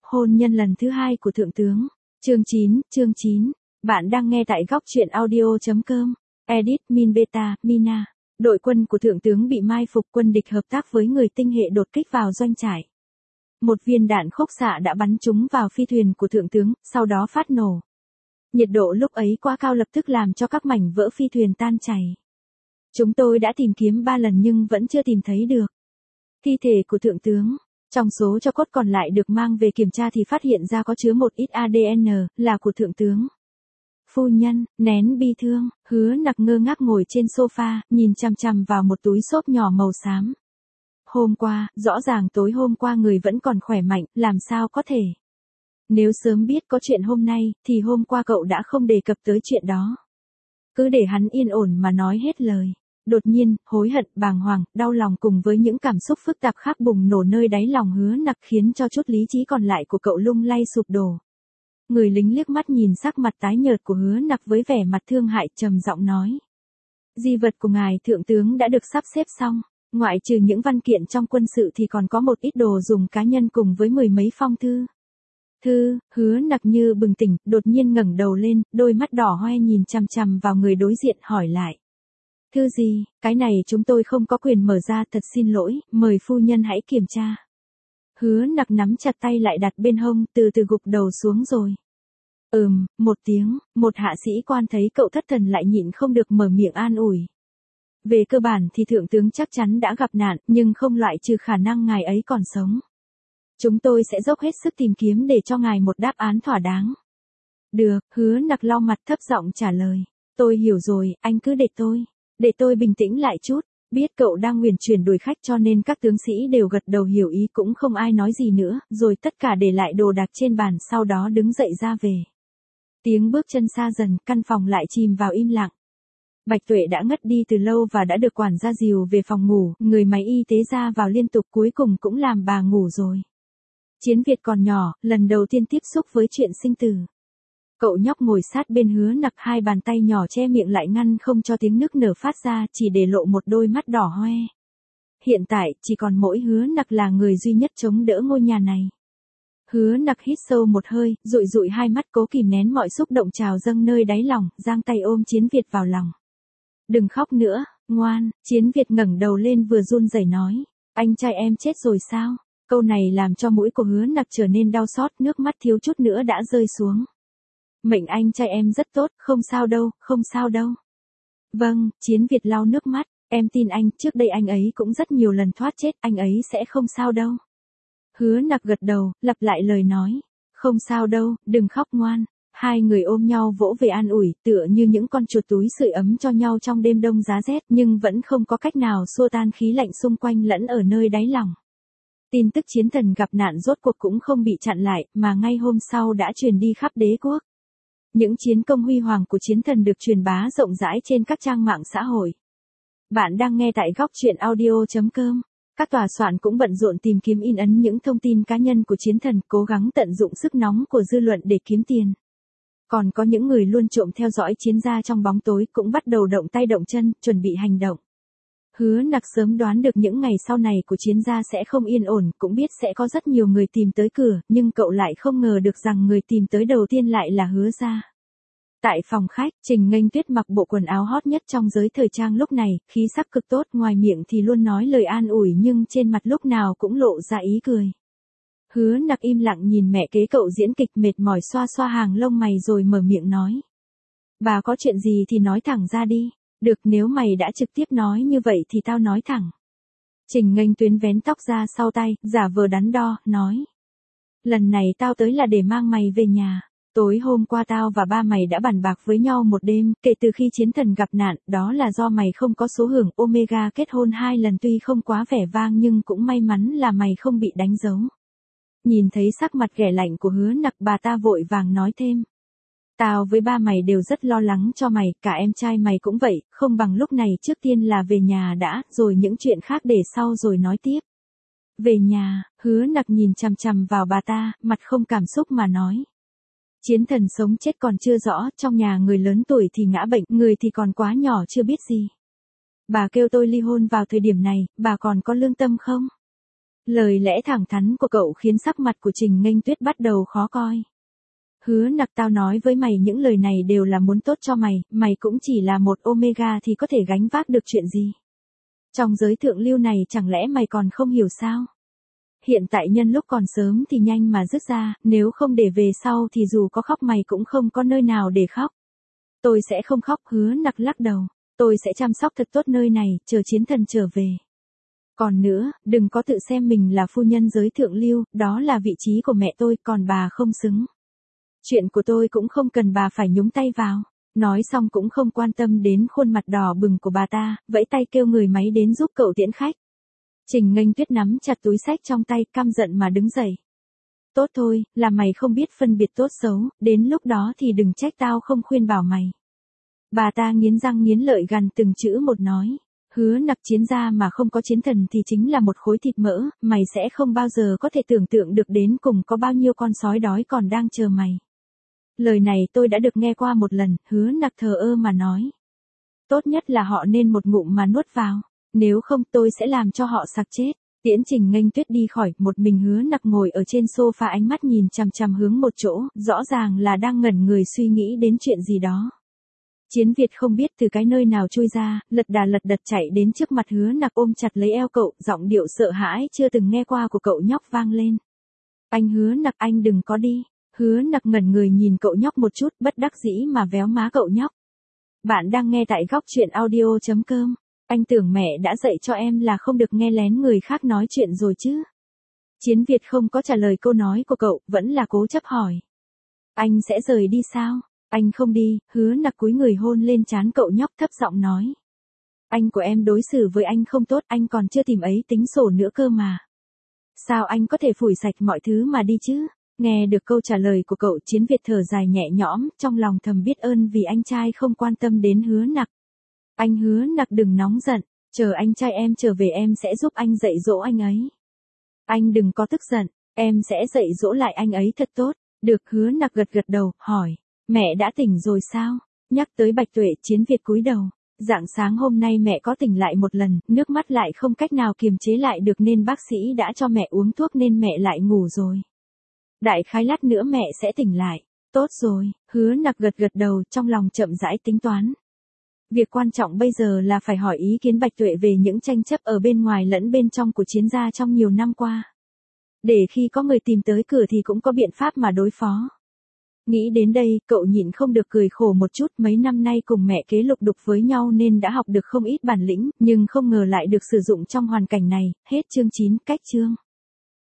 Hôn nhân lần thứ 2 của Thượng tướng. Chương 9. Bạn đang nghe tại góc truyện audio.com. Edit Min Beta, Mina. Đội quân của Thượng tướng bị mai phục, quân địch hợp tác với người tinh hệ đột kích vào doanh trại. Một viên đạn khúc xạ đã bắn trúng vào phi thuyền của Thượng tướng, sau đó phát nổ. Nhiệt độ lúc ấy quá cao lập tức làm cho các mảnh vỡ phi thuyền tan chảy. Chúng tôi đã tìm kiếm 3 lần nhưng vẫn chưa tìm thấy được thi thể của Thượng tướng. Trong số tro cốt còn lại được mang về kiểm tra thì phát hiện ra có chứa một ít ADN, là của Thượng tướng. Phu nhân, nén bi thương, Hứa Nặc ngơ ngác ngồi trên sofa, nhìn chằm chằm vào một túi xốp nhỏ màu xám. Hôm qua, rõ ràng tối hôm qua người vẫn còn khỏe mạnh, làm sao có thể. Nếu sớm biết có chuyện hôm nay, thì hôm qua cậu đã không đề cập tới chuyện đó. Cứ để hắn yên ổn mà nói hết lời. Đột nhiên, hối hận, bàng hoàng, đau lòng cùng với những cảm xúc phức tạp khác bùng nổ nơi đáy lòng Hứa Nặc, khiến cho chút lý trí còn lại của cậu lung lay sụp đổ. Người lính liếc mắt nhìn sắc mặt tái nhợt của Hứa Nặc với vẻ mặt thương hại, trầm giọng nói: Di vật của ngài Thượng tướng đã được sắp xếp xong, ngoại trừ những văn kiện trong quân sự thì còn có một ít đồ dùng cá nhân cùng với 10 mấy phong thư. Hứa Nặc như bừng tỉnh, đột nhiên ngẩng đầu lên, đôi mắt đỏ hoe nhìn chằm chằm vào người đối diện, hỏi lại: Thư gì, cái này chúng tôi không có quyền mở ra, thật xin lỗi, mời phu nhân hãy kiểm tra. Hứa Nặc nắm chặt tay lại đặt bên hông, từ từ gục đầu xuống rồi. Một tiếng, một hạ sĩ quan thấy cậu thất thần lại nhịn không được mở miệng an ủi. Về cơ bản thì Thượng tướng chắc chắn đã gặp nạn, nhưng không loại trừ khả năng ngài ấy còn sống. Chúng tôi sẽ dốc hết sức tìm kiếm để cho ngài một đáp án thỏa đáng. Được, Hứa Nặc lau mặt thấp giọng trả lời. Tôi hiểu rồi, anh cứ để tôi bình tĩnh lại chút. Biết cậu đang nguyền chuyển đuổi khách cho nên các tướng sĩ đều gật đầu hiểu ý, cũng không ai nói gì nữa, rồi tất cả để lại đồ đạc trên bàn, sau đó đứng dậy ra về. Tiếng bước chân xa dần, căn phòng lại chìm vào im lặng. Bạch Tuệ đã ngất đi từ lâu và đã được quản gia dìu về phòng ngủ, người máy y tế ra vào liên tục, cuối cùng cũng làm bà ngủ rồi. Chiến Việt còn nhỏ, lần đầu tiên tiếp xúc với chuyện sinh tử. Cậu nhóc ngồi sát bên Hứa Nặc, hai bàn tay nhỏ che miệng lại ngăn không cho tiếng nức nở phát ra, chỉ để lộ một đôi mắt đỏ hoe. Hiện tại, chỉ còn mỗi Hứa Nặc là người duy nhất chống đỡ ngôi nhà này. Hứa Nặc hít sâu một hơi, dụi hai mắt cố kìm nén mọi xúc động trào dâng nơi đáy lòng, giang tay ôm Chiến Việt vào lòng. Đừng khóc nữa, ngoan. Chiến Việt ngẩng đầu lên vừa run rẩy nói. Anh trai em chết rồi sao? Câu này làm cho mũi của Hứa Nặc trở nên đau xót, nước mắt thiếu chút nữa đã rơi xuống. Mệnh anh trai em rất tốt, không sao đâu. Vâng, Chiến Việt lau nước mắt, em tin anh, trước đây anh ấy cũng rất nhiều lần thoát chết, anh ấy sẽ không sao đâu. Hứa Nặc gật đầu, lặp lại lời nói. Không sao đâu, đừng khóc ngoan. Hai người ôm nhau vỗ về an ủi, tựa như những con chuột túi sưởi ấm cho nhau trong đêm đông giá rét, nhưng vẫn không có cách nào xua tan khí lạnh xung quanh lẫn ở nơi đáy lòng. Tin tức Chiến Thần gặp nạn rốt cuộc cũng không bị chặn lại, mà ngay hôm sau đã truyền đi khắp đế quốc. Những chiến công huy hoàng của Chiến Thần được truyền bá rộng rãi trên các trang mạng xã hội. Bạn đang nghe tại góc truyện audio.com. Các tòa soạn cũng bận rộn tìm kiếm in ấn những thông tin cá nhân của Chiến Thần, cố gắng tận dụng sức nóng của dư luận để kiếm tiền. Còn có những người luôn trộm theo dõi Chiến gia trong bóng tối cũng bắt đầu động tay động chân, chuẩn bị hành động. Hứa Nặc sớm đoán được những ngày sau này của Chiến gia sẽ không yên ổn, cũng biết sẽ có rất nhiều người tìm tới cửa, nhưng cậu lại không ngờ được rằng người tìm tới đầu tiên lại là Hứa gia. Tại phòng khách, Trình Nghênh Tuyết mặc bộ quần áo hot nhất trong giới thời trang lúc này, khí sắc cực tốt, ngoài miệng thì luôn nói lời an ủi nhưng trên mặt lúc nào cũng lộ ra ý cười. Hứa Nặc im lặng nhìn mẹ kế cậu diễn kịch, mệt mỏi xoa xoa hàng lông mày rồi mở miệng nói. Bà có chuyện gì thì nói thẳng ra đi. Được, nếu mày đã trực tiếp nói như vậy thì tao nói thẳng. Trình Nghênh Tuyến vén tóc ra sau tay, giả vờ đắn đo, nói. Lần này tao tới là để mang mày về nhà. Tối hôm qua tao và ba mày đã bàn bạc với nhau một đêm, kể từ khi Chiến Thần gặp nạn, đó là do mày không có số hưởng. Omega kết hôn 2 lần tuy không quá vẻ vang nhưng cũng may mắn là mày không bị đánh dấu. Nhìn thấy sắc mặt ghẻ lạnh của Hứa Nặc, bà ta vội vàng nói thêm. Tao với ba mày đều rất lo lắng cho mày, cả em trai mày cũng vậy, không bằng lúc này trước tiên là về nhà đã, rồi những chuyện khác để sau rồi nói tiếp. Về nhà, Hứa Nặc nhìn chằm chằm vào bà ta, mặt không cảm xúc mà nói. Chiến Thần sống chết còn chưa rõ, trong nhà người lớn tuổi thì ngã bệnh, người thì còn quá nhỏ chưa biết gì. Bà kêu tôi ly hôn vào thời điểm này, bà còn có lương tâm không? Lời lẽ thẳng thắn của cậu khiến sắc mặt của Trình Nghênh Tuyết bắt đầu khó coi. Hứa Nặc, tao nói với mày những lời này đều là muốn tốt cho mày, mày cũng chỉ là một Omega thì có thể gánh vác được chuyện gì. Trong giới thượng lưu này chẳng lẽ mày còn không hiểu sao? Hiện tại nhân lúc còn sớm thì nhanh mà dứt ra, nếu không để về sau thì dù có khóc mày cũng không có nơi nào để khóc. Tôi sẽ không khóc, Hứa Nặc lắc đầu. Tôi sẽ chăm sóc thật tốt nơi này, chờ chiến thần trở về. Còn nữa, đừng có tự xem mình là phu nhân giới thượng lưu, đó là vị trí của mẹ tôi, còn bà không xứng. Chuyện của tôi cũng không cần bà phải nhúng tay vào. Nói xong cũng không quan tâm đến khuôn mặt đỏ bừng của bà ta, vẫy tay kêu người máy đến giúp cậu tiễn khách. Trình Nghênh Tuyết nắm chặt túi xách trong tay, căm giận mà đứng dậy. Tốt thôi, là mày không biết phân biệt tốt xấu, đến lúc đó thì đừng trách tao không khuyên bảo mày. Bà ta nghiến răng nghiến lợi gằn từng chữ một nói. Hứa Nặc, chiến gia mà không có chiến thần thì chính là một khối thịt mỡ, mày sẽ không bao giờ có thể tưởng tượng được đến cùng có bao nhiêu con sói đói còn đang chờ mày. Lời này tôi đã được nghe qua một lần, Hứa Nặc thờ ơ mà nói. Tốt nhất là họ nên một ngụm mà nuốt vào, nếu không tôi sẽ làm cho họ sặc chết. Tiễn Trình Nghênh Tuyết đi khỏi, một mình Hứa Nặc ngồi ở trên sofa, ánh mắt nhìn chằm chằm hướng một chỗ, rõ ràng là đang ngẩn người suy nghĩ đến chuyện gì đó. Chiến Việt không biết từ cái nơi nào chui ra, lật đà lật đật chạy đến trước mặt Hứa Nặc, ôm chặt lấy eo cậu, giọng điệu sợ hãi chưa từng nghe qua của cậu nhóc vang lên. Anh Hứa Nặc, anh đừng có đi. Hứa Nặc ngẩn người nhìn cậu nhóc một chút, bất đắc dĩ mà véo má cậu nhóc. Bạn đang nghe tại góc truyện audio.com. Anh tưởng mẹ đã dạy cho em là không được nghe lén người khác nói chuyện rồi chứ. Chiến Việt không có trả lời câu nói của cậu, vẫn là cố chấp hỏi. Anh sẽ rời đi sao? Anh không đi. Hứa Nặc cúi người hôn lên trán cậu nhóc, thấp giọng nói. Anh của em đối xử với anh không tốt, anh còn chưa tìm ấy tính sổ nữa cơ mà. Sao anh có thể phủi sạch mọi thứ mà đi chứ? Nghe được câu trả lời của cậu, Chiến Việt thở dài nhẹ nhõm, trong lòng thầm biết ơn vì anh trai không quan tâm đến Hứa Nặc. Anh Hứa Nặc đừng nóng giận, chờ anh trai em trở về em sẽ giúp anh dạy dỗ anh ấy. Anh đừng có tức giận, em sẽ dạy dỗ lại anh ấy thật tốt. Được. Hứa Nặc gật gật đầu, hỏi, mẹ đã tỉnh rồi sao? Nhắc tới Bạch Tuệ, Chiến Việt cúi đầu. Rạng sáng hôm nay mẹ có tỉnh lại một lần, nước mắt lại không cách nào kiềm chế lại được nên bác sĩ đã cho mẹ uống thuốc nên mẹ lại ngủ rồi. Đại khái lát nữa mẹ sẽ tỉnh lại. Tốt rồi. Hứa Nặc gật gật đầu, trong lòng chậm rãi tính toán. Việc quan trọng bây giờ là phải hỏi ý kiến Bạch Tuệ về những tranh chấp ở bên ngoài lẫn bên trong của Chiến gia trong nhiều năm qua. Để khi có người tìm tới cửa thì cũng có biện pháp mà đối phó. Nghĩ đến đây, cậu nhịn không được cười khổ một chút, mấy năm nay cùng mẹ kế lục đục với nhau nên đã học được không ít bản lĩnh, nhưng không ngờ lại được sử dụng trong hoàn cảnh này. Hết chương 9, cách chương.